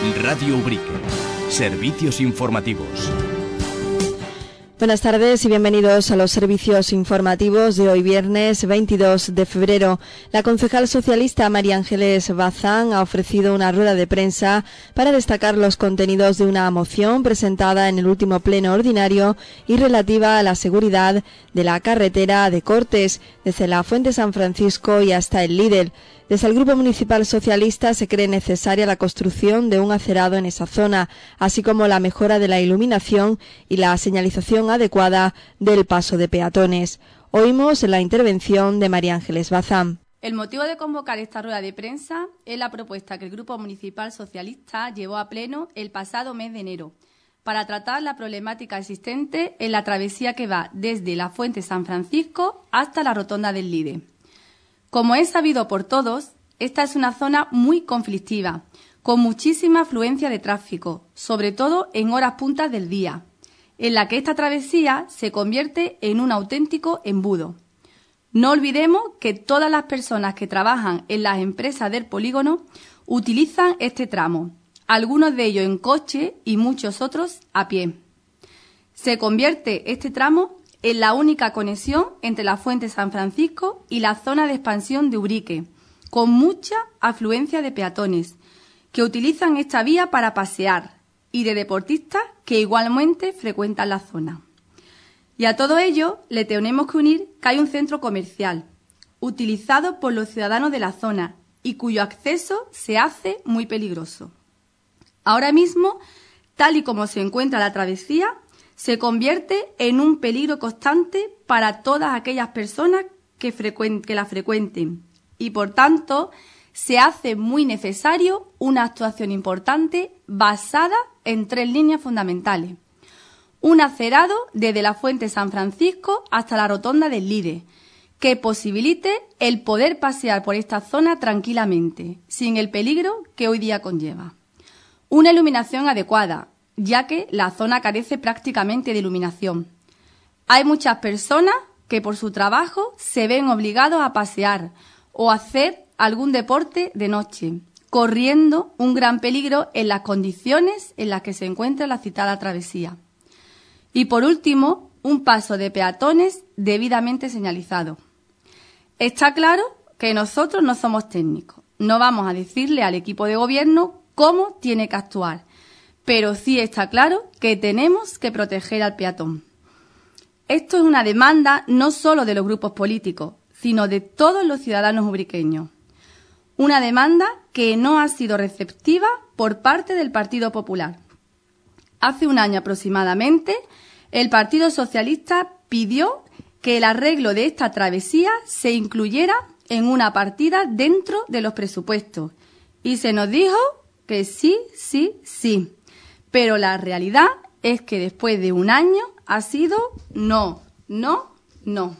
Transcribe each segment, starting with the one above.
Radio Ubrique. Servicios informativos. Buenas tardes y bienvenidos a los servicios informativos de hoy viernes 22 de febrero. La concejal socialista María Ángeles Bazán ha ofrecido una rueda de prensa para destacar los contenidos de una moción presentada en el último pleno ordinario y relativa a la seguridad de la carretera de Cortes, desde la Fuente San Francisco y hasta el Lidl. Desde el Grupo Municipal Socialista se cree necesaria la construcción de un acerado en esa zona, así como la mejora de la iluminación y la señalización adecuada del paso de peatones. Oímos la intervención de María Ángeles Bazán. El motivo de convocar esta rueda de prensa es la propuesta que el Grupo Municipal Socialista llevó a pleno el pasado mes de enero para tratar la problemática existente en la travesía que va desde la Fuente San Francisco hasta la Rotonda del Lide. Como es sabido por todos, esta es una zona muy conflictiva, con muchísima afluencia de tráfico, sobre todo en horas puntas del día, en la que esta travesía se convierte en un auténtico embudo. No olvidemos que todas las personas que trabajan en las empresas del polígono utilizan este tramo, algunos de ellos en coche y muchos otros a pie. Se convierte este tramo en la única conexión entre la Fuente San Francisco y la zona de expansión de Ubrique, con mucha afluencia de peatones que utilizan esta vía para pasear y de deportistas que igualmente frecuentan la zona. Y a todo ello le tenemos que unir que hay un centro comercial utilizado por los ciudadanos de la zona y cuyo acceso se hace muy peligroso. Ahora mismo, tal y como se encuentra la travesía, se convierte en un peligro constante para todas aquellas personas que la frecuenten y, por tanto, se hace muy necesario una actuación importante basada en 3 líneas fundamentales. Un acerado desde la Fuente San Francisco hasta la Rotonda del Lide, que posibilite el poder pasear por esta zona tranquilamente, sin el peligro que hoy día conlleva. Una iluminación adecuada, ya que la zona carece prácticamente de iluminación. Hay muchas personas que por su trabajo se ven obligados a pasear o a hacer algún deporte de noche, corriendo un gran peligro en las condiciones en las que se encuentra la citada travesía. Y por último, un paso de peatones debidamente señalizado. Está claro que nosotros no somos técnicos, no vamos a decirle al equipo de gobierno cómo tiene que actuar, pero sí está claro que tenemos que proteger al peatón. Esto es una demanda no solo de los grupos políticos, sino de todos los ciudadanos ubriqueños. Una demanda que no ha sido receptiva por parte del Partido Popular. Hace un año aproximadamente, el Partido Socialista pidió que el arreglo de esta travesía se incluyera en una partida dentro de los presupuestos. Y se nos dijo que sí, sí, sí. Pero la realidad es que después de un año ha sido no, no, no.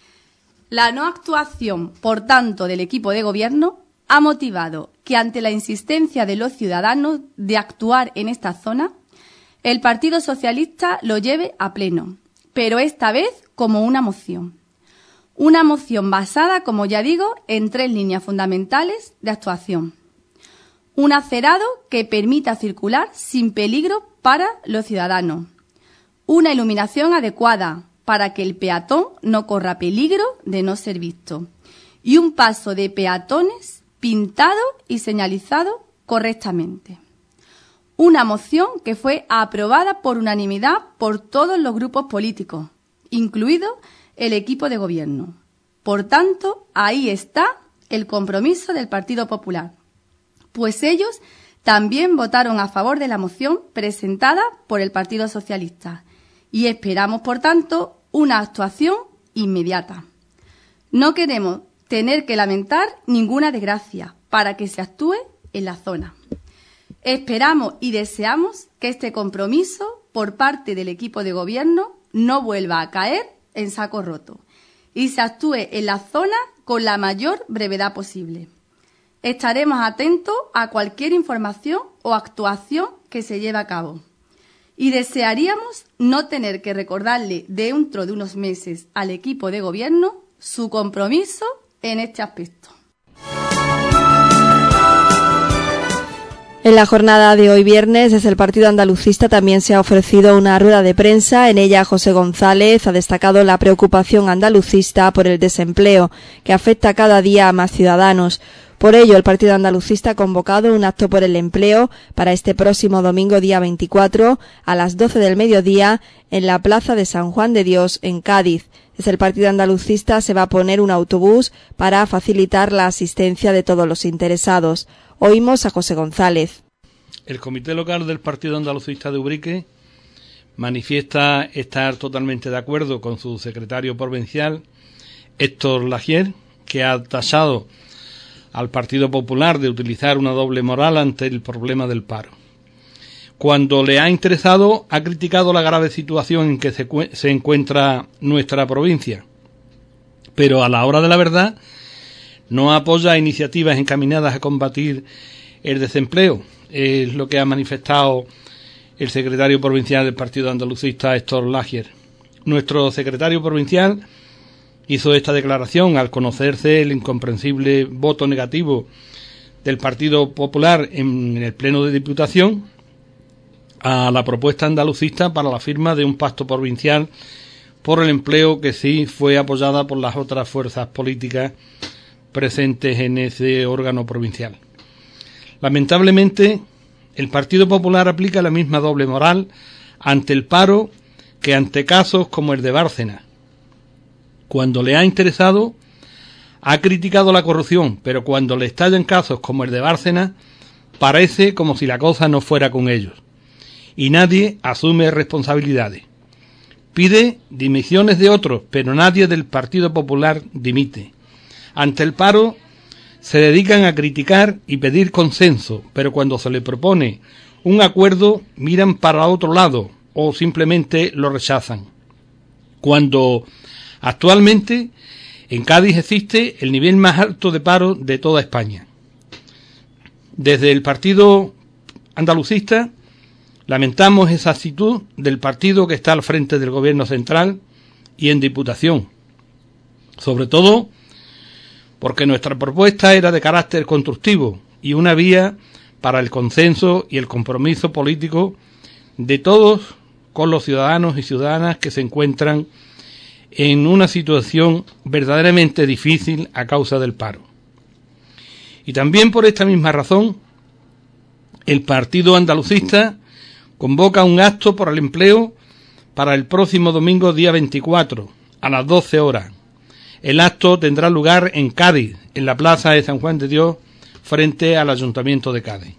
La no actuación, por tanto, del equipo de gobierno ha motivado que ante la insistencia de los ciudadanos de actuar en esta zona, el Partido Socialista lo lleve a pleno, pero esta vez como una moción. Una moción basada, como ya digo, en 3 líneas fundamentales de actuación. Un acerado que permita circular sin peligro para los ciudadanos. Una iluminación adecuada para que el peatón no corra peligro de no ser visto. Y un paso de peatones pintado y señalizado correctamente. Una moción que fue aprobada por unanimidad por todos los grupos políticos, incluido el equipo de gobierno. Por tanto, ahí está el compromiso del Partido Popular, pues ellos también votaron a favor de la moción presentada por el Partido Socialista y esperamos, por tanto, una actuación inmediata. No queremos tener que lamentar ninguna desgracia para que se actúe en la zona. Esperamos y deseamos que este compromiso por parte del equipo de gobierno no vuelva a caer en saco roto y se actúe en la zona con la mayor brevedad posible. Estaremos atentos a cualquier información o actuación que se lleve a cabo. Y desearíamos no tener que recordarle dentro de unos meses al equipo de gobierno su compromiso en este aspecto. En la jornada de hoy viernes, desde el Partido Andalucista también se ha ofrecido una rueda de prensa. En ella, José González ha destacado la preocupación andalucista por el desempleo, que afecta cada día a más ciudadanos. Por ello, el Partido Andalucista ha convocado un acto por el empleo para este próximo domingo, día 24, a las 12 del mediodía, en la Plaza de San Juan de Dios, en Cádiz. Desde el Partido Andalucista se va a poner un autobús para facilitar la asistencia de todos los interesados. Oímos a José González. El Comité Local del Partido Andalucista de Ubrique manifiesta estar totalmente de acuerdo con su secretario provincial, Héctor Lagier, que ha tachado al Partido Popular de utilizar una doble moral ante el problema del paro. Cuando le ha interesado, ha criticado la grave situación en que se encuentra nuestra provincia, pero a la hora de la verdad no apoya iniciativas encaminadas a combatir el desempleo. Es lo que ha manifestado el secretario provincial del Partido Andalucista, Héctor Lagier. Nuestro secretario provincial hizo esta declaración al conocerse el incomprensible voto negativo del Partido Popular en el Pleno de Diputación a la propuesta andalucista para la firma de un pacto provincial por el empleo, que sí fue apoyada por las otras fuerzas políticas presentes en ese órgano provincial. Lamentablemente, el Partido Popular aplica la misma doble moral ante el paro que ante casos como el de Bárcenas. Cuando le ha interesado, ha criticado la corrupción, pero cuando le estallan casos como el de Bárcenas, parece como si la cosa no fuera con ellos, y nadie asume responsabilidades. Pide dimisiones de otros, pero nadie del Partido Popular dimite. Ante el paro se dedican a criticar y pedir consenso, pero cuando se le propone un acuerdo miran para otro lado o simplemente lo rechazan. Cuando actualmente en Cádiz existe el nivel más alto de paro de toda España. Desde el Partido Andalucista lamentamos esa actitud del partido que está al frente del Gobierno central y en Diputación, sobre todo porque nuestra propuesta era de carácter constructivo y una vía para el consenso y el compromiso político de todos con los ciudadanos y ciudadanas que se encuentran en una situación verdaderamente difícil a causa del paro. Y también por esta misma razón, el Partido Andalucista convoca un acto por el empleo para el próximo domingo, día 24, a las 12 horas. El acto tendrá lugar en Cádiz, en la Plaza de San Juan de Dios, frente al Ayuntamiento de Cádiz.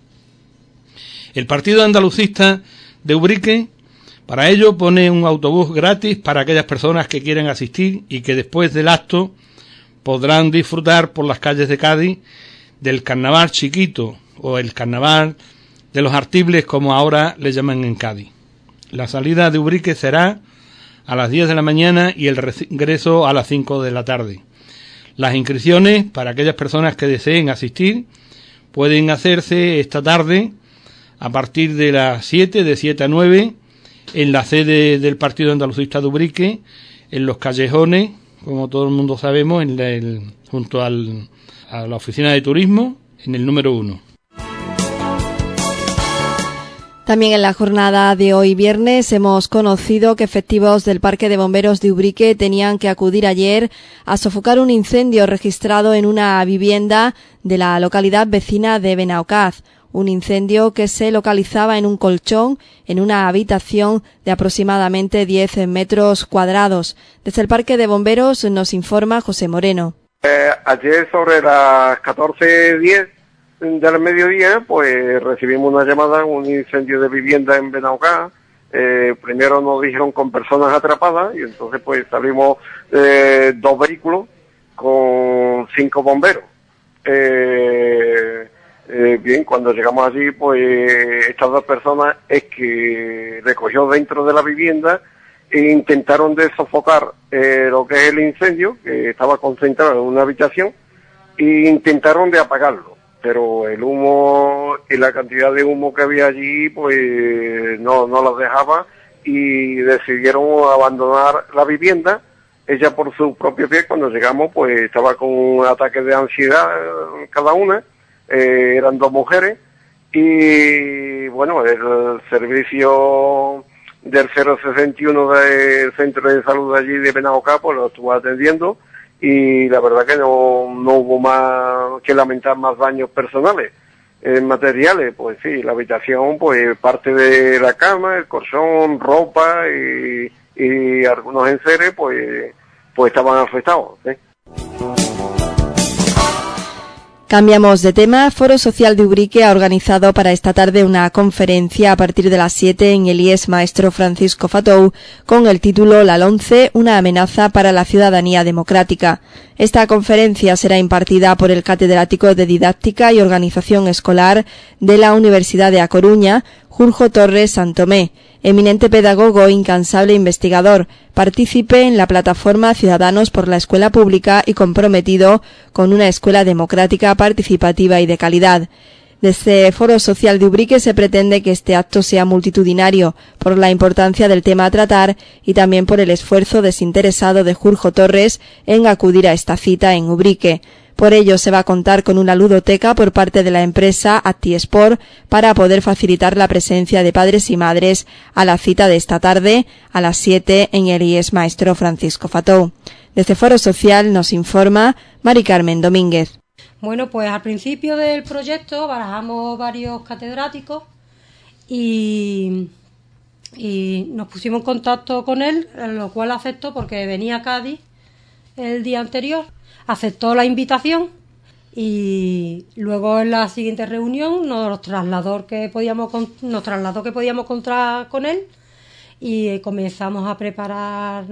El Partido Andalucista de Ubrique, para ello, pone un autobús gratis para aquellas personas que quieran asistir y que después del acto podrán disfrutar por las calles de Cádiz del carnaval chiquito o el carnaval de los artibles, como ahora le llaman en Cádiz. La salida de Ubrique será a las 10 de la mañana y el regreso a las 5 de la tarde. Las inscripciones para aquellas personas que deseen asistir pueden hacerse esta tarde a partir de las 7, de 7 a 9, en la sede del Partido Andalucista de Ubrique, en los callejones, como todo el mundo sabemos, junto a la oficina de turismo, en el número 1. También en la jornada de hoy viernes hemos conocido que efectivos del Parque de Bomberos de Ubrique tenían que acudir ayer a sofocar un incendio registrado en una vivienda de la localidad vecina de Benaocaz. Un incendio que se localizaba en un colchón en una habitación de aproximadamente 10 metros cuadrados. Desde el Parque de Bomberos nos informa José Moreno. Ayer sobre las 14:10 del mediodía, pues recibimos una llamada, un incendio de vivienda en Benaocaz. Primero nos dijeron con personas atrapadas y entonces pues salimos 2 vehículos con 5 bomberos. Bien, cuando llegamos allí, pues estas 2 personas es que recogió dentro de la vivienda e intentaron de sofocar lo que es el incendio, que estaba concentrado en una habitación, e intentaron de apagarlo. Pero el humo y la cantidad de humo que había allí, pues no los dejaba y decidieron abandonar la vivienda. Ella por su propio pie, cuando llegamos, pues estaba con un ataque de ansiedad cada una. Eran 2 mujeres y bueno, el servicio del 061 del centro de salud allí de Benauca, pues lo estuvo atendiendo, y la verdad que no hubo más que lamentar más daños personales. En materiales, pues sí, la habitación, pues parte de la cama, el colchón, ropa y algunos enseres, pues estaban afectados, ¿sí? Cambiamos de tema. Foro Social de Ubrique ha organizado para esta tarde una conferencia a partir de las 7 en el IES Maestro Francisco Fatou con el título La LOMCE, una amenaza para la ciudadanía democrática. Esta conferencia será impartida por el catedrático de Didáctica y Organización Escolar de la Universidad de A Coruña, Jorge Torres Santomé, eminente pedagogo e incansable investigador, partícipe en la plataforma Ciudadanos por la Escuela Pública y comprometido con una escuela democrática, participativa y de calidad. Desde Foro Social de Ubrique se pretende que este acto sea multitudinario por la importancia del tema a tratar y también por el esfuerzo desinteresado de Jorge Torres en acudir a esta cita en Ubrique. Por ello se va a contar con una ludoteca por parte de la empresa ActiSport para poder facilitar la presencia de padres y madres a la cita de esta tarde a las 7 en el IES Maestro Francisco Fatou. Desde Foro Social nos informa Mari Carmen Domínguez. Bueno, pues al principio del proyecto barajamos varios catedráticos y nos pusimos en contacto con él, lo cual aceptó porque venía a Cádiz el día anterior. Aceptó la invitación y luego en la siguiente reunión nos trasladó que podíamos contar con él y comenzamos a preparar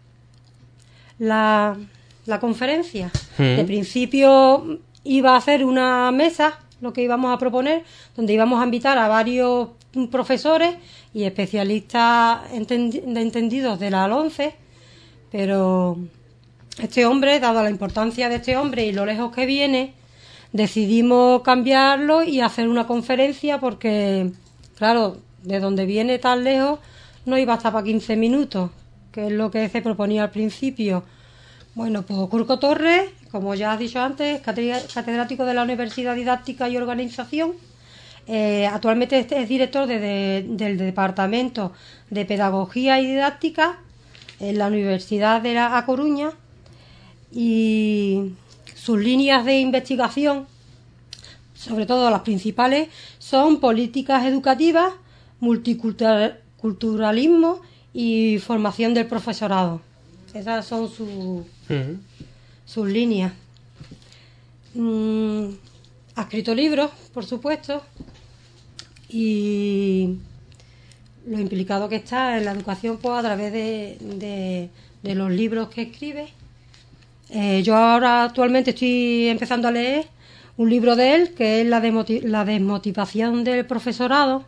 la conferencia. De principio iba a hacer una mesa, lo que íbamos a proponer, donde íbamos a invitar a varios profesores y especialistas entendidos de la LOMCE, pero este hombre, dada la importancia de este hombre y lo lejos que viene, decidimos cambiarlo y hacer una conferencia porque, claro, de donde viene tan lejos no iba hasta para 15 minutos, que es lo que se proponía al principio. Bueno, pues Jorge Torres, como ya has dicho antes, catedrático de la Universidad de Didáctica y Organización, actualmente es director del Departamento de Pedagogía y Didáctica en la Universidad de A Coruña, y sus líneas de investigación, sobre todo las principales, son políticas educativas, multiculturalismo y formación del profesorado. Esas son sus líneas. Ha escrito libros, por supuesto, y lo implicado que está en la educación pues a través de los libros que escribe. Yo ahora actualmente estoy empezando a leer un libro de él que es la desmotivación del profesorado,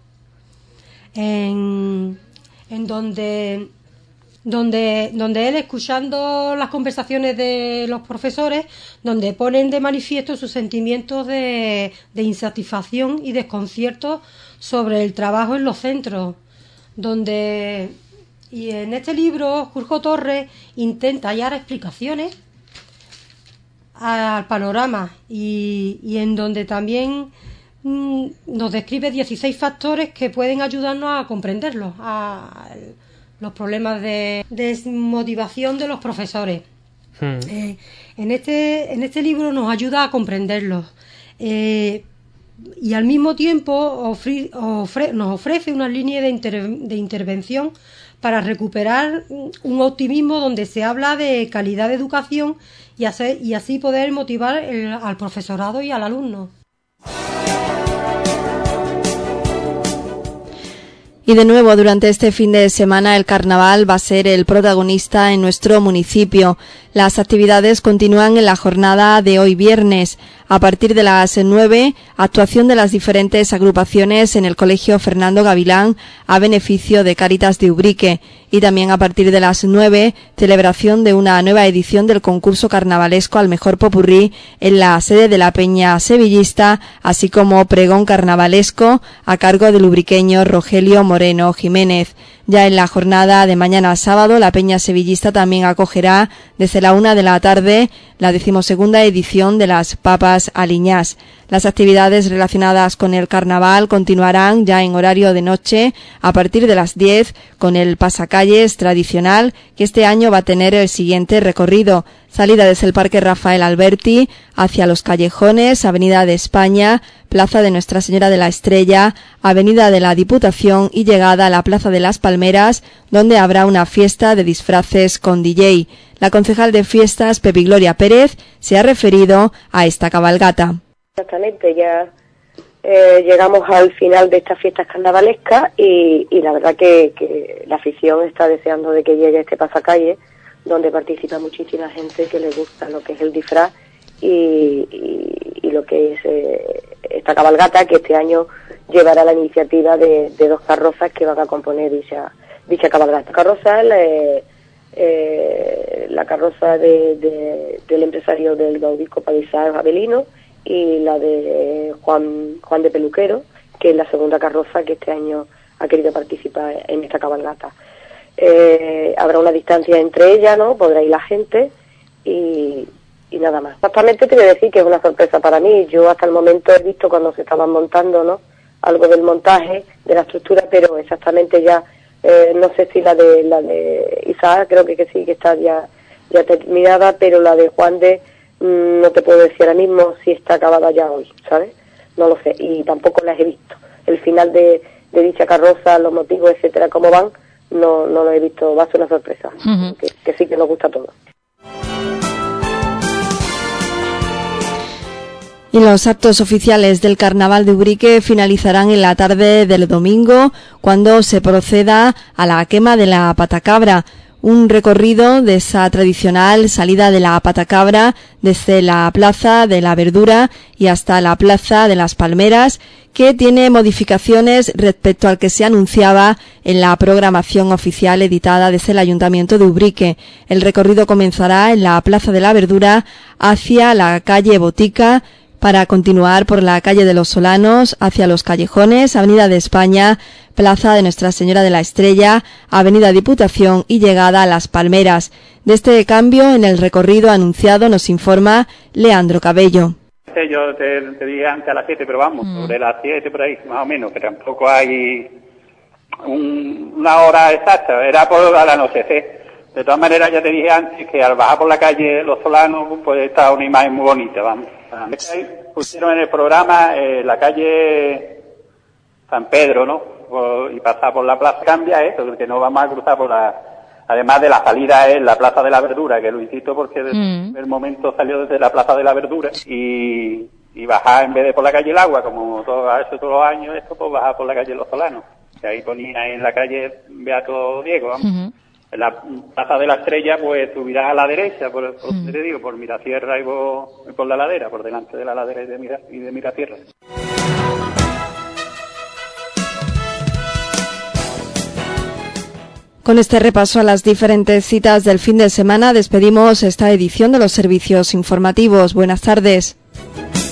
en donde él, escuchando las conversaciones de los profesores, donde ponen de manifiesto sus sentimientos de insatisfacción y desconcierto sobre el trabajo en los centros, y en este libro Jorge Torres intenta hallar explicaciones al panorama y en donde también nos describe 16 factores que pueden ayudarnos a comprenderlos, a los problemas de desmotivación de los profesores. En este libro nos ayuda a comprenderlos y al mismo tiempo nos ofrece una línea de intervención para recuperar un optimismo donde se habla de calidad de educación y así poder motivar al profesorado y al alumno. Y de nuevo, durante este fin de semana el carnaval va a ser el protagonista en nuestro municipio. Las actividades continúan en la jornada de hoy viernes. A partir de las 9, actuación de las diferentes agrupaciones en el Colegio Fernando Gavilán a beneficio de Cáritas de Ubrique. Y también a partir de las 9, celebración de una nueva edición del concurso carnavalesco al mejor popurrí en la sede de la Peña Sevillista, así como pregón carnavalesco a cargo del ubriqueño Rogelio Moreno Jiménez. Ya en la jornada de mañana sábado, la Peña Sevillista también acogerá desde la 1 de la tarde la 12ª edición de las Papas Aliñás. Las actividades relacionadas con el carnaval continuarán ya en horario de noche a partir de las 10 con el pasacalles tradicional, que este año va a tener el siguiente recorrido: salida desde el Parque Rafael Alberti hacia los callejones, Avenida de España, Plaza de Nuestra Señora de la Estrella, Avenida de la Diputación y llegada a la Plaza de las Palmeras, donde habrá una fiesta de disfraces con DJ. La concejal de fiestas, Pepi Gloria Pérez, se ha referido a esta cabalgata. Exactamente, ya llegamos al final de estas fiestas carnavalescas y la verdad que la afición está deseando de que llegue este pasacalle, donde participa muchísima gente que le gusta lo que es el disfraz y lo que es esta cabalgata, que este año llevará la iniciativa de 2 carrozas que van a componer dicha cabalgata. Esta carroza la carroza del empresario del Gaudí Palisar Abelino, y la de Juan de Peluquero, que es la segunda carroza que este año ha querido participar en esta cabalgata. Habrá una distancia entre ellas, ¿no? Podrá ir la gente y nada más. Exactamente te voy a decir que es una sorpresa para mí. Yo hasta el momento he visto cuando se estaban montando, ¿no?, algo del montaje, de la estructura, pero exactamente ya no sé si la de Isaac, creo que sí, que está ya terminada, pero la de Juan de no te puedo decir ahora mismo si está acabada ya hoy, ¿sabes? No lo sé, y tampoco las he visto. El final de dicha carroza, los motivos, etcétera, cómo van, no lo he visto. Va a ser una sorpresa, que sí que nos gusta a todos. Y los actos oficiales del Carnaval de Ubrique finalizarán en la tarde del domingo, cuando se proceda a la quema de la patacabra. Un recorrido de esa tradicional salida de la patacabra desde la Plaza de la Verdura y hasta la Plaza de las Palmeras, que tiene modificaciones respecto al que se anunciaba en la programación oficial editada desde el Ayuntamiento de Ubrique. El recorrido comenzará en la Plaza de la Verdura hacia la calle Botica, para continuar por la calle de los Solanos hacia los callejones, Avenida de España, Plaza de Nuestra Señora de la Estrella, Avenida Diputación y llegada a Las Palmeras. De este cambio en el recorrido anunciado nos informa Leandro Cabello. Yo te dije antes a las 7, pero vamos, sobre las 7 por ahí, más o menos, que tampoco hay una hora exacta, era por al anochecer. De todas maneras, ya te dije antes que al bajar por la calle Los Solanos, pues está una imagen muy bonita, vamos. Pusieron en el programa la calle San Pedro, ¿no? Y pasar por la plaza cambia eso, porque no vamos a cruzar por además de la salida es la Plaza de la Verdura, que lo insisto porque desde el momento salió desde la Plaza de la Verdura y bajar en vez de por la calle El Agua, como todos los años, esto pues bajar por la calle Los Solanos, que ahí ponía en la calle Beato Diego, vamos. En la Plaza de la Estrella, pues subirás a la derecha, por te digo, por Mirasierra y por la ladera, por delante de la ladera y de Mirasierra. Con este repaso a las diferentes citas del fin de semana, despedimos esta edición de los servicios informativos. Buenas tardes.